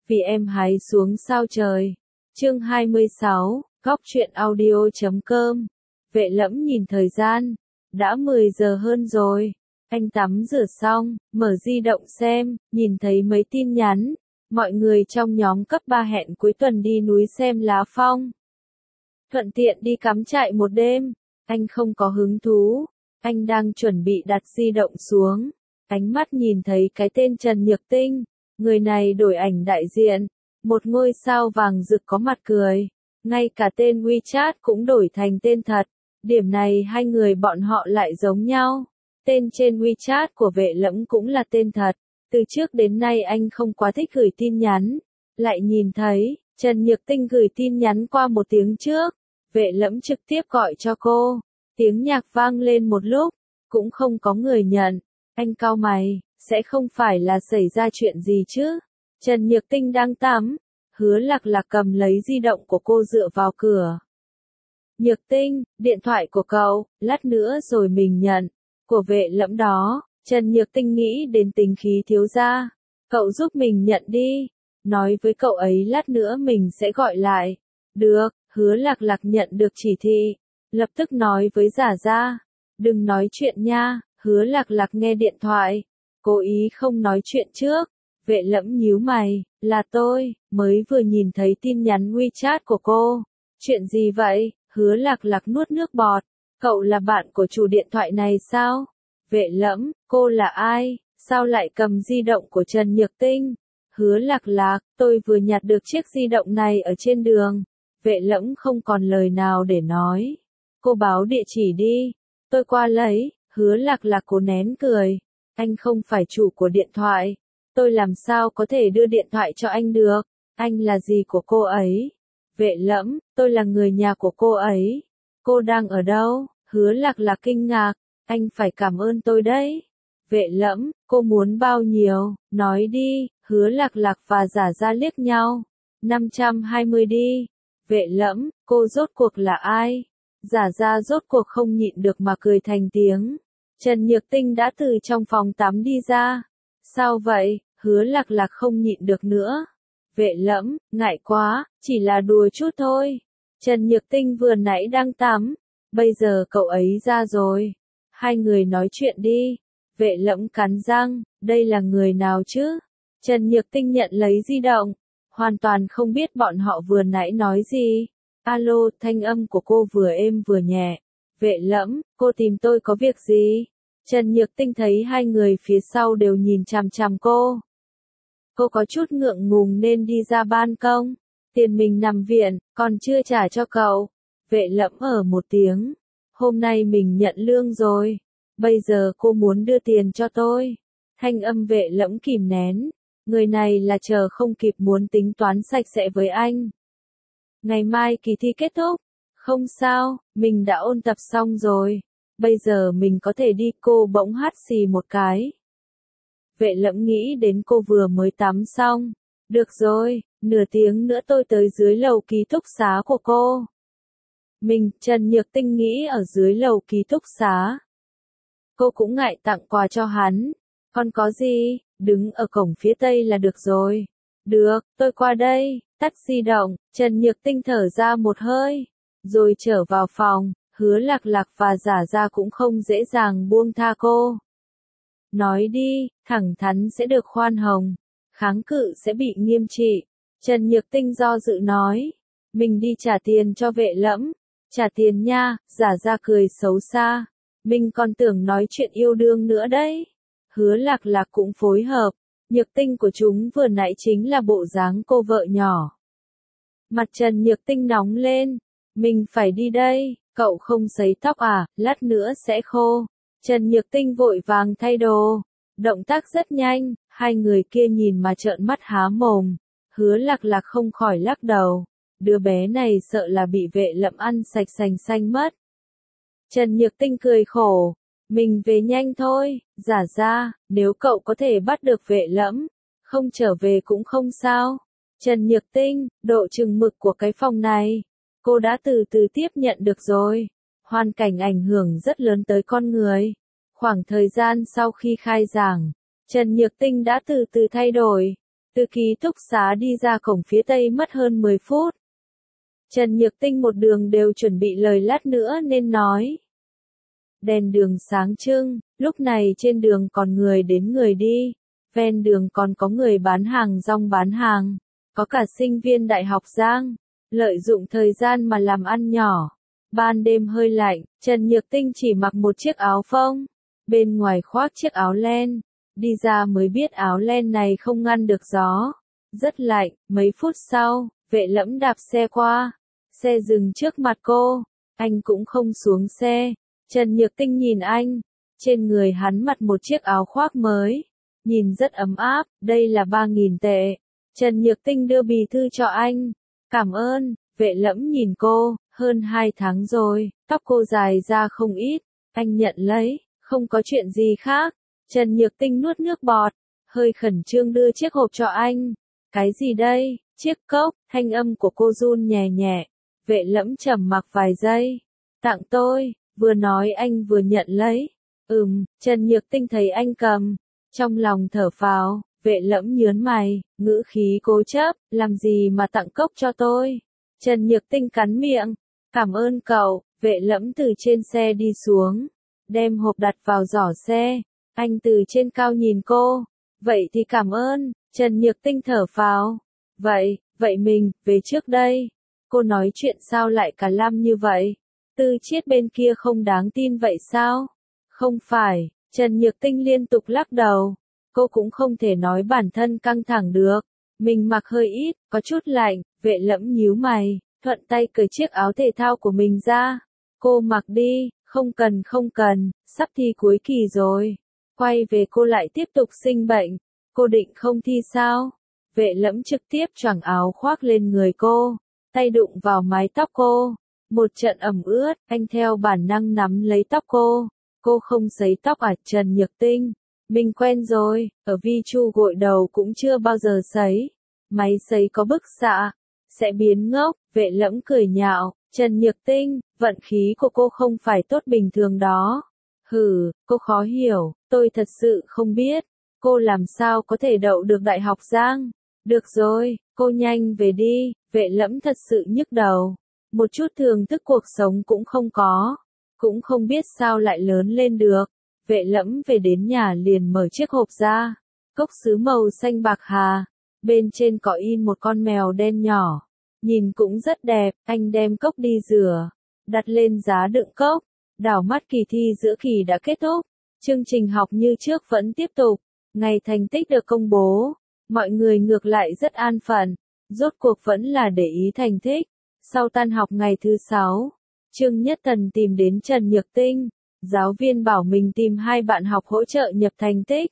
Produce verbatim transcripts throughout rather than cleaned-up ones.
vì em hái xuống sao trời. Chương hai mươi sáu, góc truyện audio chấm com. Vệ Lẫm nhìn thời gian, đã mười giờ hơn rồi. Anh tắm rửa xong, mở di động xem, nhìn thấy mấy tin nhắn, mọi người trong nhóm cấp ba hẹn cuối tuần đi núi xem lá phong. Thuận tiện đi cắm trại một đêm, anh không có hứng thú, anh đang chuẩn bị đặt di động xuống, ánh mắt nhìn thấy cái tên Trần Nhược Tinh, người này đổi ảnh đại diện, một ngôi sao vàng rực có mặt cười, ngay cả tên WeChat cũng đổi thành tên thật, điểm này hai người bọn họ lại giống nhau. Tên trên WeChat của Vệ Lẫm cũng là tên thật, từ trước đến nay anh không quá thích gửi tin nhắn, lại nhìn thấy, Trần Nhược Tinh gửi tin nhắn qua một tiếng trước, Vệ Lẫm trực tiếp gọi cho cô, tiếng nhạc vang lên một lúc, cũng không có người nhận, anh cau mày, sẽ không phải là xảy ra chuyện gì chứ, Trần Nhược Tinh đang tắm, Hứa Lạc Lạc cầm lấy di động của cô dựa vào cửa. Nhược Tinh, điện thoại của cậu, lát nữa rồi mình nhận. Của Vệ Lẫm đó, Trần Nhược Tinh nghĩ đến tính khí thiếu gia. Cậu giúp mình nhận đi. Nói với cậu ấy lát nữa mình sẽ gọi lại. Được, Hứa Lạc Lạc nhận được chỉ thị. Lập tức nói với Giả Gia. Đừng nói chuyện nha, Hứa Lạc Lạc nghe điện thoại. Cố ý không nói chuyện trước. Vệ Lẫm nhíu mày, là tôi, mới vừa nhìn thấy tin nhắn WeChat của cô. Chuyện gì vậy? Hứa Lạc Lạc nuốt nước bọt. Cậu là bạn của chủ điện thoại này sao? Vệ Lẫm, cô là ai? Sao lại cầm di động của Trần Nhược Tinh? Hứa Lạc Lạc, tôi vừa nhặt được chiếc di động này ở trên đường. Vệ Lẫm không còn lời nào để nói. Cô báo địa chỉ đi. Tôi qua lấy. Hứa Lạc Lạc cố nén cười. Anh không phải chủ của điện thoại. Tôi làm sao có thể đưa điện thoại cho anh được? Anh là gì của cô ấy? Vệ Lẫm, tôi là người nhà của cô ấy. Cô đang ở đâu? Hứa Lạc Lạc kinh ngạc, anh phải cảm ơn tôi đấy. Vệ Lẫm, cô muốn bao nhiêu? Nói đi. Hứa Lạc Lạc và Giả Gia liếc nhau. năm trăm hai mươi đi. Vệ Lẫm, cô rốt cuộc là ai? Giả Gia rốt cuộc không nhịn được mà cười thành tiếng. Trần Nhược Tinh đã từ trong phòng tắm đi ra. Sao vậy? Hứa Lạc Lạc không nhịn được nữa. Vệ Lẫm, ngại quá, chỉ là đùa chút thôi. Trần Nhược Tinh vừa nãy đang tắm, bây giờ cậu ấy ra rồi. Hai người nói chuyện đi. Vệ Lẫm cắn răng, đây là người nào chứ? Trần Nhược Tinh nhận lấy di động, hoàn toàn không biết bọn họ vừa nãy nói gì. Alo, thanh âm của cô vừa êm vừa nhẹ. Vệ Lẫm, cô tìm tôi có việc gì? Trần Nhược Tinh thấy hai người phía sau đều nhìn chằm chằm cô. Cô có chút ngượng ngùng nên đi ra ban công. Tiền mình nằm viện, còn chưa trả cho cậu. Vệ Lẫm ở một tiếng. Hôm nay mình nhận lương rồi. Bây giờ cô muốn đưa tiền cho tôi. Thanh âm Vệ Lẫm kìm nén. Người này là chờ không kịp muốn tính toán sạch sẽ với anh. Ngày mai kỳ thi kết thúc. Không sao, mình đã ôn tập xong rồi. Bây giờ mình có thể đi. Cô bỗng hắt xì một cái. Vệ Lẫm nghĩ đến cô vừa mới tắm xong. Được rồi, nửa tiếng nữa tôi tới dưới lầu ký túc xá của cô. Mình, Trần Nhược Tinh nghĩ ở dưới lầu ký túc xá. Cô cũng ngại tặng quà cho hắn. Còn có gì, đứng ở cổng phía tây là được rồi. Được, tôi qua đây, tắt di động, Trần Nhược Tinh thở ra một hơi. Rồi trở vào phòng, Hứa Lạc Lạc và Giả Gia cũng không dễ dàng buông tha cô. Nói đi, thẳng thắn sẽ được khoan hồng, kháng cự sẽ bị nghiêm trị. Trần Nhược Tinh do dự nói, mình đi trả tiền cho Vệ Lẫm. Trả tiền nha, Giả Gia cười xấu xa. Mình còn tưởng nói chuyện yêu đương nữa đấy. Hứa Lạc Lạc cũng phối hợp. Nhược Tinh của chúng vừa nãy chính là bộ dáng cô vợ nhỏ. Mặt Trần Nhược Tinh nóng lên. Mình phải đi đây, cậu không sấy tóc à, lát nữa sẽ khô. Trần Nhược Tinh vội vàng thay đồ. Động tác rất nhanh, hai người kia nhìn mà trợn mắt há mồm. Hứa Lạc Lạc không khỏi lắc đầu. Đứa bé này sợ là bị Vệ Lẫm ăn sạch sành xanh mất. Trần Nhược Tinh cười khổ. Mình về nhanh thôi, Giả Gia, nếu cậu có thể bắt được Vệ Lẫm, không trở về cũng không sao. Trần Nhược Tinh, độ chừng mực của cái phòng này, cô đã từ từ tiếp nhận được rồi. Hoàn cảnh ảnh hưởng rất lớn tới con người. Khoảng thời gian sau khi khai giảng, Trần Nhược Tinh đã từ từ thay đổi. Từ ký túc xá đi ra cổng phía tây mất hơn mười phút. Trần Nhược Tinh một đường đều chuẩn bị lời lát nữa nên nói. Đèn đường sáng trưng, lúc này trên đường còn người đến người đi, ven đường còn có người bán hàng rong bán hàng, có cả sinh viên đại học Giang, lợi dụng thời gian mà làm ăn nhỏ. Ban đêm hơi lạnh, Trần Nhược Tinh chỉ mặc một chiếc áo phông, bên ngoài khoác chiếc áo len, đi ra mới biết áo len này không ngăn được gió, rất lạnh. Mấy phút sau, Vệ Lẫm đạp xe qua, xe dừng trước mặt cô, anh cũng không xuống xe. Trần Nhược Tinh nhìn anh, trên người hắn mặc một chiếc áo khoác mới, nhìn rất ấm áp, đây là ba nghìn tệ. Trần Nhược Tinh đưa bì thư cho anh, cảm ơn. Vệ Lẫm nhìn cô, hơn hai tháng rồi, tóc cô dài ra không ít, anh nhận lấy, không có chuyện gì khác. Trần Nhược Tinh nuốt nước bọt, hơi khẩn trương đưa chiếc hộp cho anh. Cái gì đây? Chiếc cốc, thanh âm của cô run nhẹ nhẹ. Vệ Lẫm trầm mặc vài giây. Tặng tôi, vừa nói anh vừa nhận lấy. Ừm, Trần Nhược Tinh thấy anh cầm, trong lòng thở phào. Vệ Lẫm nhớn mày, ngữ khí cố chấp, làm gì mà tặng cốc cho tôi? Trần Nhược Tinh cắn miệng, cảm ơn cậu. Vệ Lẫm từ trên xe đi xuống, đem hộp đặt vào giỏ xe. Anh từ trên cao nhìn cô, vậy thì cảm ơn. Trần Nhược Tinh thở phào, vậy, vậy mình, về trước đây. Cô nói chuyện sao lại cả lăm như vậy? Tư Chiết bên kia không đáng tin vậy sao? Không phải, Trần Nhược Tinh liên tục lắc đầu. Cô cũng không thể nói bản thân căng thẳng được. Mình mặc hơi ít, có chút lạnh. Vệ Lẫm nhíu mày, thuận tay cởi chiếc áo thể thao của mình ra. Cô mặc đi, không cần không cần, sắp thi cuối kỳ rồi. Quay về cô lại tiếp tục sinh bệnh. Cô định không thi sao? Vệ Lẫm trực tiếp choàng áo khoác lên người cô, tay đụng vào mái tóc cô. Một trận ẩm ướt, anh theo bản năng nắm lấy tóc cô. Cô không sấy tóc à? Trần Nhược Tinh, mình quen rồi, ở Vi Chu gội đầu cũng chưa bao giờ sấy. Máy sấy có bức xạ, sẽ biến ngốc. Vệ Lẫm cười nhạo, Trần Nhược Tinh, vận khí của cô không phải tốt bình thường đó. Hừ, cô khó hiểu, tôi thật sự không biết, cô làm sao có thể đậu được Đại học Giang. Được rồi, cô nhanh về đi. Vệ Lẫm thật sự nhức đầu, một chút thưởng thức cuộc sống cũng không có, cũng không biết sao lại lớn lên được. Vệ Lẫm về đến nhà liền mở chiếc hộp ra, cốc sứ màu xanh bạc hà, bên trên có in một con mèo đen nhỏ, nhìn cũng rất đẹp. Anh đem cốc đi rửa, đặt lên giá đựng cốc, đảo mắt kỳ thi giữa kỳ đã kết thúc, chương trình học như trước vẫn tiếp tục. Ngày thành tích được công bố, mọi người ngược lại rất an phận, rốt cuộc vẫn là để ý thành tích. Sau tan học ngày thứ sáu, Trương Nhất Thần tìm đến Trần Nhược Tinh, giáo viên bảo mình tìm hai bạn học hỗ trợ nhập thành tích.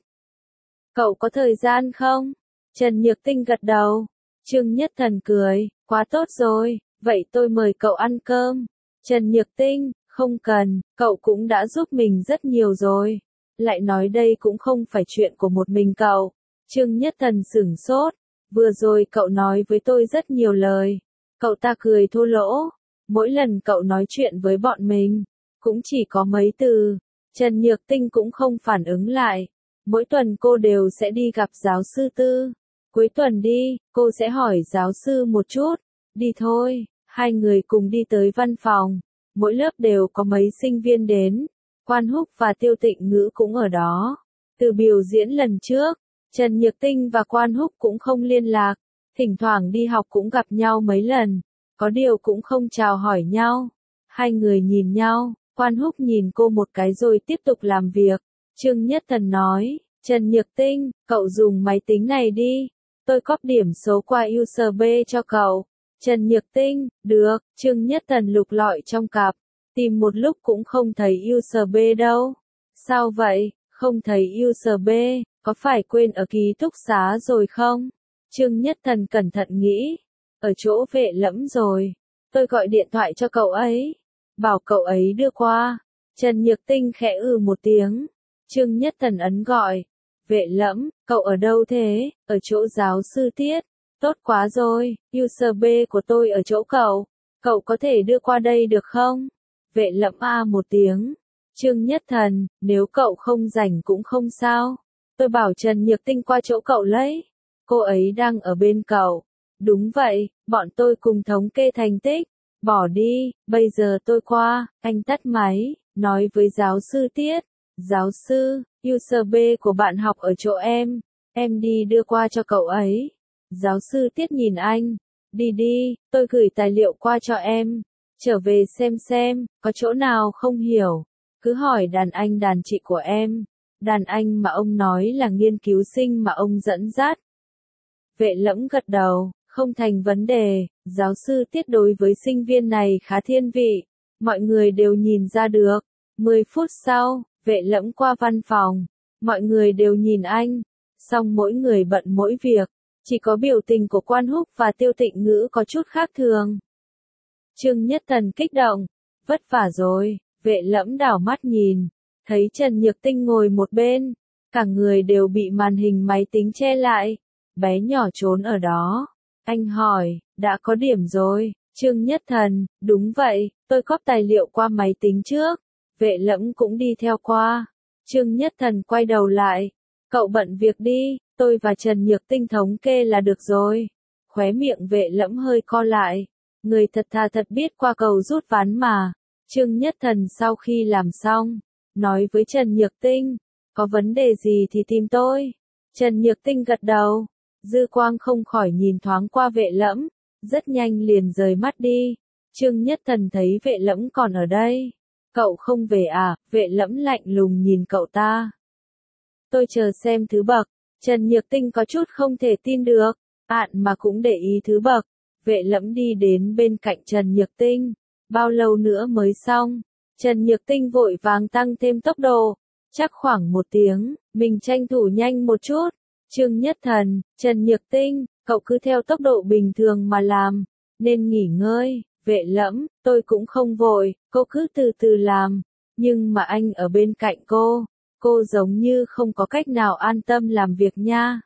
Cậu có thời gian không? Trần Nhược Tinh gật đầu. Trương Nhất Thần cười, quá tốt rồi, vậy tôi mời cậu ăn cơm. Trần Nhược Tinh, không cần, cậu cũng đã giúp mình rất nhiều rồi. Lại nói đây cũng không phải chuyện của một mình cậu. Trương Nhất Thần sửng sốt, vừa rồi cậu nói với tôi rất nhiều lời. Cậu ta cười thô lỗ, mỗi lần cậu nói chuyện với bọn mình, cũng chỉ có mấy từ. Trần Nhược Tinh cũng không phản ứng lại. Mỗi tuần cô đều sẽ đi gặp giáo sư Tư. Cuối tuần đi, cô sẽ hỏi giáo sư một chút. Đi thôi, hai người cùng đi tới văn phòng. Mỗi lớp đều có mấy sinh viên đến. Quan Húc và Tiêu Tịnh Ngữ cũng ở đó. Từ biểu diễn lần trước, Trần Nhược Tinh và Quan Húc cũng không liên lạc. Thỉnh thoảng đi học cũng gặp nhau mấy lần. Có điều cũng không chào hỏi nhau. Hai người nhìn nhau, Quan Húc nhìn cô một cái rồi tiếp tục làm việc. Trương Nhất Thần nói, Trần Nhược Tinh, cậu dùng máy tính này đi. Tôi copy điểm số qua u ét bê cho cậu. Trần Nhược Tinh, được. Trương Nhất Thần lục lọi trong cặp, tìm một lúc cũng không thấy u ét bê đâu. Sao vậy, không thấy u ét bê, có phải quên ở ký túc xá rồi không? Trương Nhất Thần cẩn thận nghĩ, ở chỗ Vệ Lẫm rồi. Tôi gọi điện thoại cho cậu ấy, bảo cậu ấy đưa qua. Trần Nhược Tinh khẽ ừ một tiếng. Trương Nhất Thần ấn gọi. Vệ Lẫm, cậu ở đâu thế? Ở chỗ giáo sư Tiết. Tốt quá rồi, u ét bê của tôi ở chỗ cậu. Cậu có thể đưa qua đây được không? Vệ Lẫm a một tiếng. Trương Nhất Thần, nếu cậu không rảnh cũng không sao. Tôi bảo Trần Nhược Tinh qua chỗ cậu lấy. Cô ấy đang ở bên cậu. Đúng vậy, bọn tôi cùng thống kê thành tích. Bỏ đi, bây giờ tôi qua. Anh tắt máy, nói với giáo sư Tiết. Giáo sư, user B của bạn học ở chỗ em. Em đi đưa qua cho cậu ấy. Giáo sư Tiết nhìn anh. Đi đi, tôi gửi tài liệu qua cho em. Trở về xem xem, có chỗ nào không hiểu. Cứ hỏi đàn anh đàn chị của em. Đàn anh mà ông nói là nghiên cứu sinh mà ông dẫn dắt. Vệ Lẫm gật đầu, không thành vấn đề. Giáo sư Tiết đối với sinh viên này khá thiên vị. Mọi người đều nhìn ra được. mười phút sau, Vệ Lẫm qua văn phòng. Mọi người đều nhìn anh. Song mỗi người bận mỗi việc. Chỉ có biểu tình của Quan Húc và Tiêu Tịnh Ngữ có chút khác thường. Trương Nhất Thần kích động. Vất vả rồi. Vệ Lẫm đảo mắt nhìn. Thấy Trần Nhược Tinh ngồi một bên. Cả người đều bị màn hình máy tính che lại. Bé nhỏ trốn ở đó. Anh hỏi, đã có điểm rồi. Trương Nhất Thần, đúng vậy, tôi cóp tài liệu qua máy tính trước. Vệ Lẫm cũng đi theo qua. Trương Nhất Thần quay đầu lại. Cậu bận việc đi, tôi và Trần Nhược Tinh thống kê là được rồi. Khóe miệng Vệ Lẫm hơi co lại. Người thật thà thật biết qua cầu rút ván mà. Trương Nhất Thần sau khi làm xong, nói với Trần Nhược Tinh, có vấn đề gì thì tìm tôi. Trần Nhược Tinh gật đầu. Dư quang không khỏi nhìn thoáng qua Vệ Lẫm, rất nhanh liền rời mắt đi. Trương Nhất Thần thấy Vệ Lẫm còn ở đây. Cậu không về à? Vệ Lẫm lạnh lùng nhìn cậu ta. Tôi chờ xem thứ bậc. Trần Nhược Tinh có chút không thể tin được. Ạn mà cũng để ý thứ bậc. Vệ Lẫm đi đến bên cạnh Trần Nhược Tinh. Bao lâu nữa mới xong? Trần Nhược Tinh vội vàng tăng thêm tốc độ. Chắc khoảng một tiếng, mình tranh thủ nhanh một chút. Trương Nhất Thần, Trần Nhược Tinh, cậu cứ theo tốc độ bình thường mà làm, nên nghỉ ngơi. Vệ Lẫm, tôi cũng không vội, cô cứ từ từ làm. Nhưng mà anh ở bên cạnh cô, cô giống như không có cách nào an tâm làm việc nha.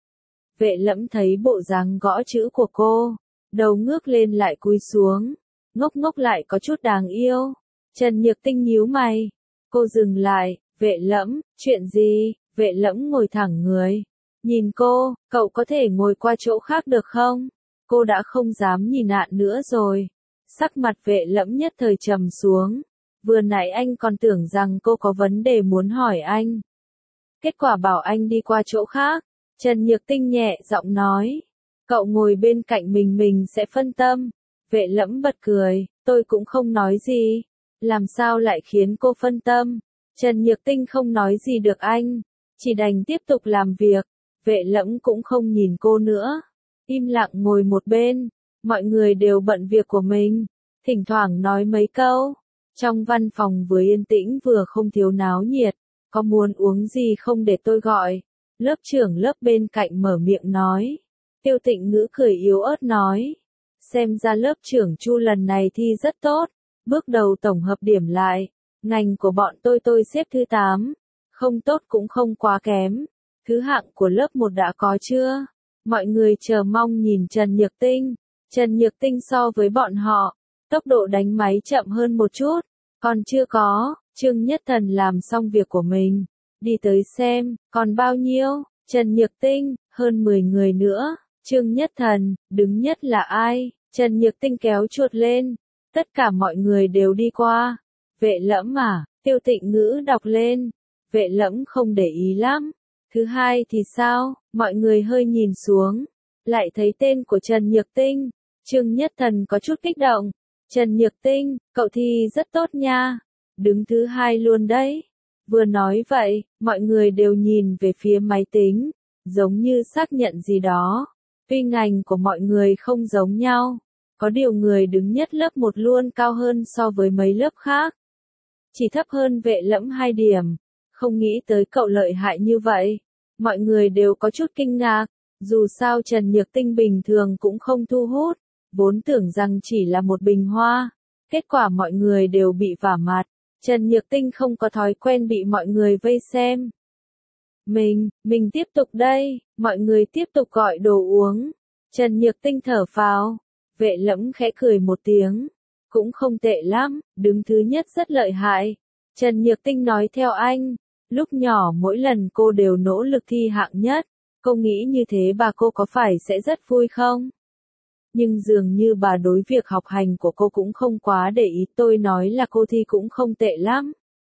Vệ Lẫm thấy bộ dáng gõ chữ của cô, đầu ngước lên lại cúi xuống, ngốc ngốc lại có chút đáng yêu. Trần Nhược Tinh nhíu mày, cô dừng lại. Vệ Lẫm, chuyện gì? Vệ Lẫm ngồi thẳng người. Nhìn cô, cậu có thể ngồi qua chỗ khác được không? Cô đã không dám nhìn Ạn nữa rồi. Sắc mặt Vệ Lẫm nhất thời trầm xuống. Vừa nãy anh còn tưởng rằng cô có vấn đề muốn hỏi anh. Kết quả bảo anh đi qua chỗ khác. Trần Nhược Tinh nhẹ giọng nói. Cậu ngồi bên cạnh mình mình sẽ phân tâm. Vệ Lẫm bật cười, tôi cũng không nói gì. Làm sao lại khiến cô phân tâm? Trần Nhược Tinh không nói gì được anh. Chỉ đành tiếp tục làm việc. Vệ Lẫm cũng không nhìn cô nữa. Im lặng ngồi một bên. Mọi người đều bận việc của mình. Thỉnh thoảng nói mấy câu. Trong văn phòng vừa yên tĩnh vừa không thiếu náo nhiệt. Có muốn uống gì không để tôi gọi? Lớp trưởng lớp bên cạnh mở miệng nói. Tiêu Tịnh Ngữ cười yếu ớt nói. Xem ra lớp trưởng Chu lần này thi rất tốt. Bước đầu tổng hợp điểm lại. Ngành của bọn tôi tôi xếp thứ tám. Không tốt cũng không quá kém. Thứ hạng của lớp một đã có chưa? Mọi người chờ mong nhìn Trần Nhược Tinh. Trần Nhược Tinh so với bọn họ, tốc độ đánh máy chậm hơn một chút. Còn chưa có, Trương Nhất Thần làm xong việc của mình. Đi tới xem, còn bao nhiêu? Trần Nhược Tinh, hơn mười người nữa. Trương Nhất Thần, đứng nhất là ai? Trần Nhược Tinh kéo chuột lên. Tất cả mọi người đều đi qua. Vệ Lẫm à? Tiêu Tịnh Ngữ đọc lên. Vệ Lẫm không để ý lắm. Thứ hai thì sao? Mọi người hơi nhìn xuống. Lại thấy tên của Trần Nhược Tinh. Trương Nhất Thần có chút kích động. Trần Nhược Tinh, cậu thi rất tốt nha. Đứng thứ hai luôn đấy. Vừa nói vậy, mọi người đều nhìn về phía máy tính. Giống như xác nhận gì đó. Tuy ngành của mọi người không giống nhau. Có điều người đứng nhất lớp một luôn cao hơn so với mấy lớp khác. Chỉ thấp hơn Vệ Lẫm hai điểm. Không nghĩ tới cậu lợi hại như vậy. Mọi người đều có chút kinh ngạc. Dù sao Trần Nhược Tinh bình thường cũng không thu hút. Vốn tưởng rằng chỉ là một bình hoa. Kết quả mọi người đều bị vả mặt. Trần Nhược Tinh không có thói quen bị mọi người vây xem. Mình, mình tiếp tục đây. Mọi người tiếp tục gọi đồ uống. Trần Nhược Tinh thở phào. Vệ Lẫm khẽ cười một tiếng. Cũng không tệ lắm, đứng thứ nhất rất lợi hại. Trần Nhược Tinh nói theo anh. Lúc nhỏ mỗi lần cô đều nỗ lực thi hạng nhất. Cô nghĩ như thế bà cô có phải sẽ rất vui không? Nhưng dường như bà đối việc học hành của cô cũng không quá để ý, tôi nói là cô thi cũng không tệ lắm.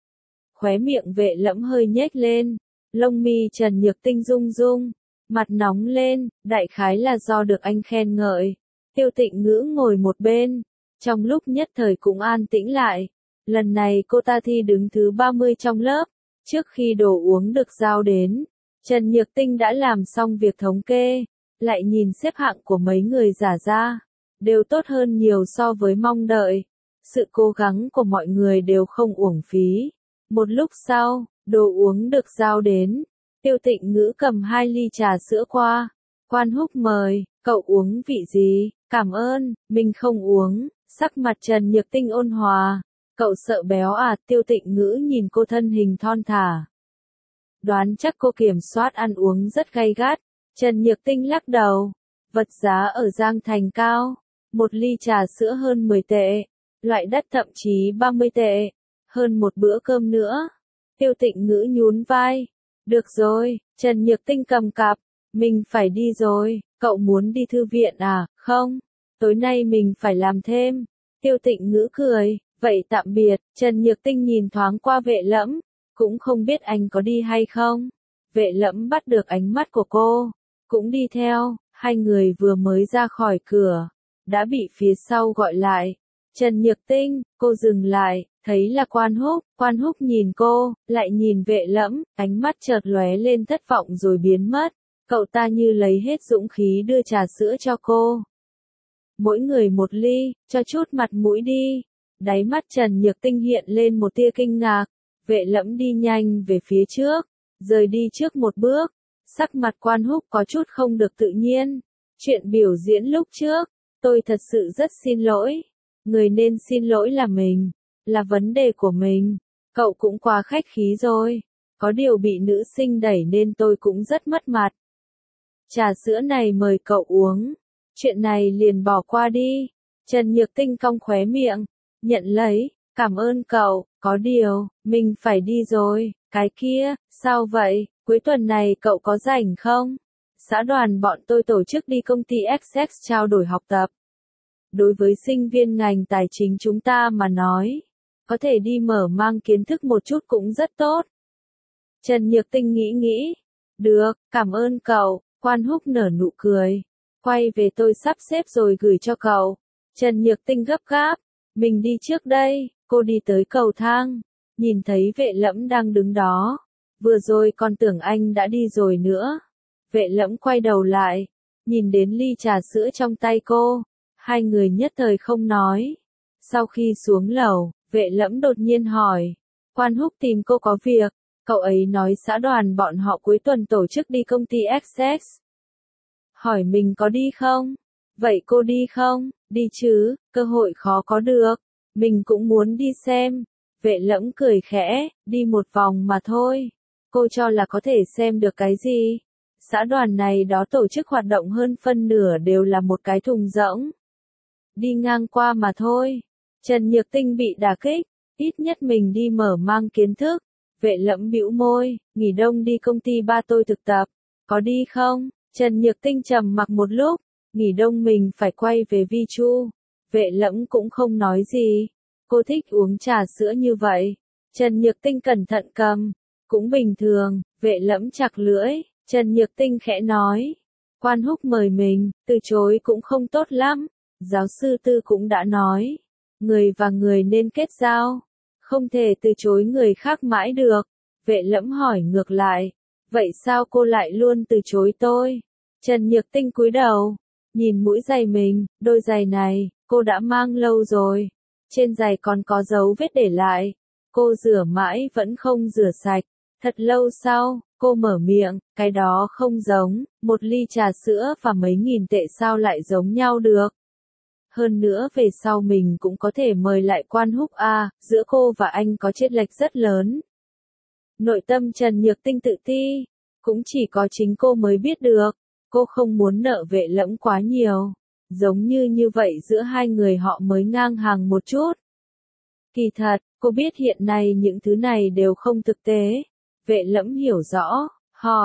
Khóe miệng Vệ Lẫm hơi nhếch lên, lông mi Trần Nhược Tinh rung rung, mặt nóng lên, đại khái là do được anh khen ngợi. Tiêu Tịnh Ngữ ngồi một bên, trong lúc nhất thời cũng an tĩnh lại. Lần này cô ta thi đứng thứ ba mươi trong lớp, trước khi đồ uống được giao đến, Trần Nhược Tinh đã làm xong việc thống kê, lại nhìn xếp hạng của mấy người giả ra, đều tốt hơn nhiều so với mong đợi. Sự cố gắng của mọi người đều không uổng phí. Một lúc sau, đồ uống được giao đến, Tiêu Tịnh Ngữ cầm hai ly trà sữa qua. Quan Húc mời, cậu uống vị gì? Cảm ơn, mình không uống. Sắc mặt Trần Nhược Tinh ôn hòa. Cậu sợ béo à? Tiêu Tịnh Ngữ nhìn cô thân hình thon thả. Đoán chắc cô kiểm soát ăn uống rất gay gắt. Trần Nhược Tinh lắc đầu. Vật giá ở Giang Thành cao. Một ly trà sữa hơn mười tệ. Loại đắt thậm chí ba mươi tệ. Hơn một bữa cơm nữa. Tiêu Tịnh Ngữ nhún vai. Được rồi, Trần Nhược Tinh cầm cặp. Mình phải đi rồi, cậu muốn đi thư viện à? Không, tối nay mình phải làm thêm. Tiêu Tịnh Ngữ cười, vậy tạm biệt. Trần Nhược Tinh nhìn thoáng qua Vệ Lẫm, cũng không biết anh có đi hay không. Vệ Lẫm bắt được ánh mắt của cô, cũng đi theo. Hai người vừa mới ra khỏi cửa, đã bị phía sau gọi lại. Trần Nhược Tinh, cô dừng lại, thấy là Quan Húc. Quan Húc nhìn cô, lại nhìn Vệ Lẫm, ánh mắt chợt lóe lên thất vọng rồi biến mất. Cậu ta như lấy hết dũng khí đưa trà sữa cho cô. Mỗi người một ly, cho chút mặt mũi đi. Đáy mắt Trần Nhược Tinh hiện lên một tia kinh ngạc. Vệ Lẫm đi nhanh về phía trước, rời đi trước một bước. Sắc mặt Quan Húc có chút không được tự nhiên. Chuyện biểu diễn lúc trước, tôi thật sự rất xin lỗi. Người nên xin lỗi là mình, là vấn đề của mình. Cậu cũng quá khách khí rồi. Có điều bị nữ sinh đẩy nên tôi cũng rất mất mặt. Trà sữa này mời cậu uống. Chuyện này liền bỏ qua đi. Trần Nhược Tinh cong khóe miệng, nhận lấy, cảm ơn cậu, có điều, mình phải đi rồi. Cái kia, sao vậy, cuối tuần này cậu có rảnh không? Xã đoàn bọn tôi tổ chức đi công ty ích ét trao đổi học tập. Đối với sinh viên ngành tài chính chúng ta mà nói, có thể đi mở mang kiến thức một chút cũng rất tốt. Trần Nhược Tinh nghĩ nghĩ, được, cảm ơn cậu. Quan Húc nở nụ cười, quay về tôi sắp xếp rồi gửi cho cậu. Trần Nhược Tinh gấp gáp, mình đi trước đây. Cô đi tới cầu thang, nhìn thấy Vệ Lẫm đang đứng đó. Vừa rồi còn tưởng anh đã đi rồi nữa. Vệ Lẫm quay đầu lại, nhìn đến ly trà sữa trong tay cô. Hai người nhất thời không nói. Sau khi xuống lầu, Vệ Lẫm đột nhiên hỏi, Quan Húc tìm cô có việc. Cậu ấy nói xã đoàn bọn họ cuối tuần tổ chức đi công ty ích ét. Hỏi mình có đi không? Vậy cô đi không? Đi chứ, cơ hội khó có được. Mình cũng muốn đi xem. Vệ Lẫm cười khẽ, đi một vòng mà thôi. Cô cho là có thể xem được cái gì? Xã đoàn này đó tổ chức hoạt động hơn phân nửa đều là một cái thùng rỗng. Đi ngang qua mà thôi. Trần Nhược Tinh bị đả kích, ít nhất mình đi mở mang kiến thức. Vệ Lẫm bĩu môi, nghỉ đông đi công ty ba tôi thực tập. Có đi không? Trần Nhược Tinh trầm mặc một lúc, nghỉ đông mình phải quay về Vi Chu. Vệ Lẫm cũng không nói gì. Cô thích uống trà sữa như vậy. Trần Nhược Tinh cẩn thận cầm. Cũng bình thường. Vệ Lẫm chặt lưỡi. Trần Nhược Tinh khẽ nói. Quan Húc mời mình, từ chối cũng không tốt lắm. Giáo sư Tư cũng đã nói. Người và người nên kết giao. Không thể từ chối người khác mãi được. Vệ Lẫm hỏi ngược lại. Vậy sao cô lại luôn từ chối tôi? Trần Nhược Tinh cúi đầu, nhìn mũi giày mình, đôi giày này, cô đã mang lâu rồi. Trên giày còn có dấu vết để lại. Cô rửa mãi vẫn không rửa sạch. Thật lâu sau, cô mở miệng, cái đó không giống, một ly trà sữa và mấy nghìn tệ sao lại giống nhau được. Hơn nữa về sau mình cũng có thể mời lại Quan Húc à, giữa cô và anh có chênh lệch rất lớn. Nội tâm Trần Nhược Tinh tự ti, cũng chỉ có chính cô mới biết được. Cô không muốn nợ Vệ Lẫm quá nhiều. Giống như như vậy giữa hai người họ mới ngang hàng một chút. Kỳ thật, cô biết hiện nay những thứ này đều không thực tế. Vệ Lẫm hiểu rõ, hỏi,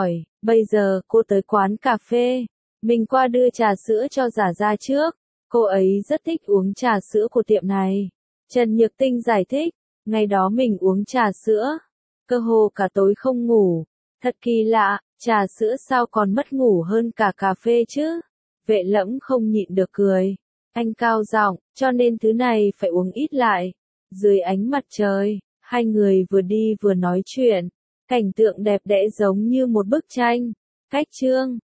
Bây giờ cô tới quán cà phê, mình qua đưa trà sữa cho Giả Gia trước. Cô ấy rất thích uống trà sữa của tiệm này. Trần Nhược Tinh giải thích, ngày đó mình uống trà sữa, cơ hồ cả tối không ngủ. Thật kỳ lạ, trà sữa sao còn mất ngủ hơn cả cà phê chứ? Vệ Lẫm không nhịn được cười. Anh cao giọng, cho nên thứ này phải uống ít lại. Dưới ánh mặt trời, hai người vừa đi vừa nói chuyện. Cảnh tượng đẹp đẽ giống như một bức tranh. Cách chương